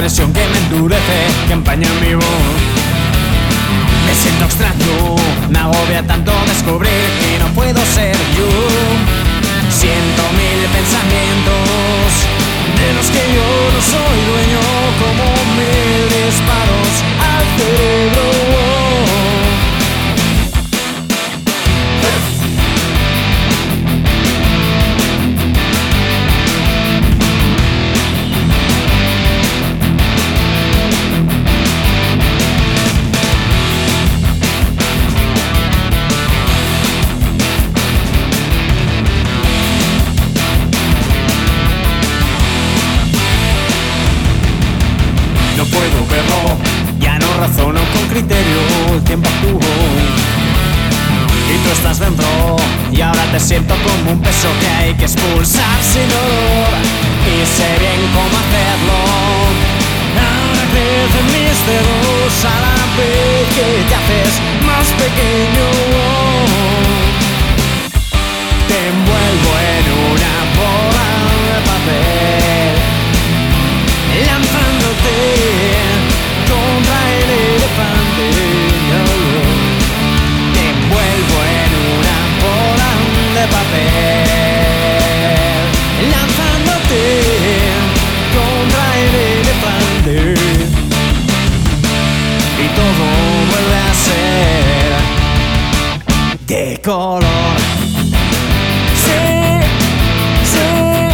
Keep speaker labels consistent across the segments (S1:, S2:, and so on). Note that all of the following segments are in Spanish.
S1: presión que me endurece, que empaña mi voz. Me siento extraño, me agobia tanto descubrir que no puedo ser yo. Siento mil pensamientos de los que yo no soy dueño, como mil disparos al cerebro. No puedo verlo, ya no razono con criterio, el tiempo actúo y tú estás dentro, y ahora te siento como un peso que hay que expulsar sin dolor, y sé bien cómo hacerlo. Ahora crecen mis dedos a la vez que te haces más pequeño. Te envuelvo en una bola de papel, lanzándote contra el elefante. Te envuelvo en una bola de papel, lanzándote contra el elefante. Y todo vuelve a ser de color. Sí, sí.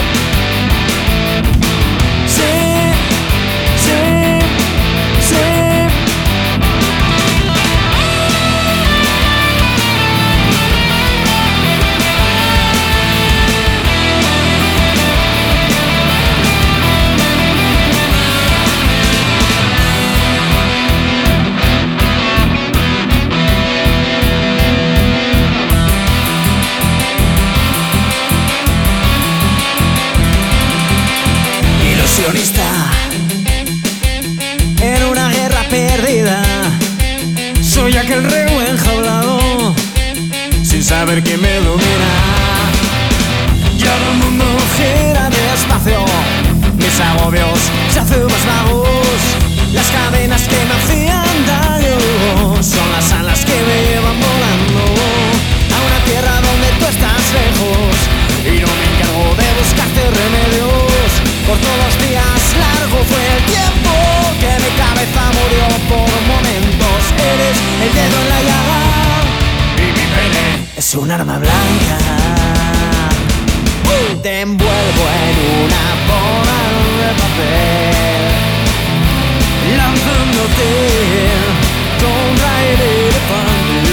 S1: En una guerra perdida, soy aquel reo enjaulado sin saber que me domina. Y ahora el mundo gira despacio, mis agobios se hacen más vagos. Las cadenas que me hacían daño son las alas que me llevan volando a una tierra donde tú estás lejos, y no me encargo de buscarte remedios. Por todos los días largo fue el tiempo que mi cabeza murió por momentos. Eres el dedo en la llaga y mi pene es un arma blanca. Te envuelvo en una bola de papel, lanzándote contra el elefante.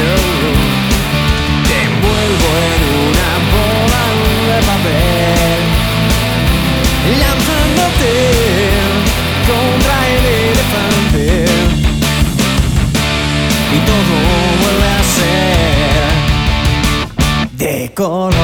S1: Te envuelvo en una bola de papel, lanzándote contra el elefante. Y todo vuelve a ser de color.